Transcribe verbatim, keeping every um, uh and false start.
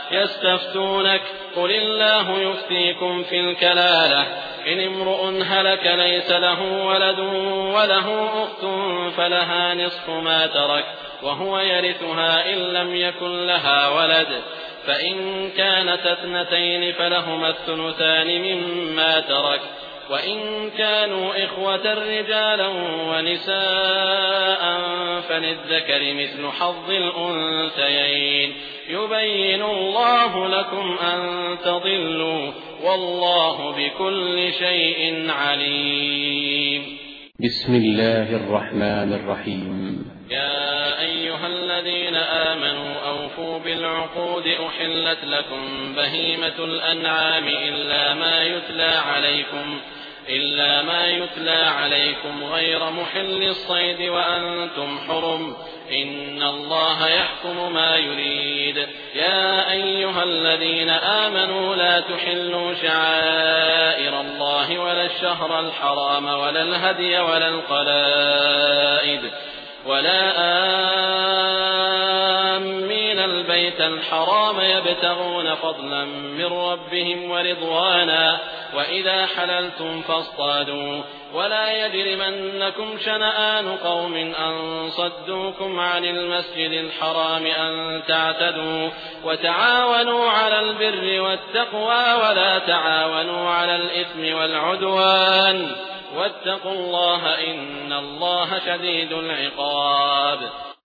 يستفتونك قل الله يفتيكم في الكلالة إن امرؤ هلك ليس له ولد وله أخت فلها نصف ما ترك وهو يرثها إن لم يكن لها ولد فإن كانت اثنتين فلهما الثلثان مما ترك وإن كانوا إخوة رجالا ونساء فللذكر مثل حظ الأنثيين يبين الله لكم أن تضلوا والله بكل شيء عليم. بسم الله الرحمن الرحيم. يا أيها الذين آمنوا أوفوا بالعقود أحلت لكم بهيمة الأنعام إلا ما يتلى عليكم إلا ما يتلى عليكم غير محل الصيد وأنتم حرم إن الله يحكم ما يريد. يا أيها الذين آمنوا لا تحلوا شعائر الله ولا الشهر الحرام ولا الهدي ولا القلائد ولا آمين البيت الحرام يبتغون فضلا من ربهم ورضوانا وإذا حللتم فاصطادوا ولا يجرمنكم شنآن قوم أن صدوكم عن المسجد الحرام أن تعتدوا وتعاونوا على البر والتقوى ولا تعاونوا على الإثم والعدوان واتقوا الله إن الله شديد العقاب.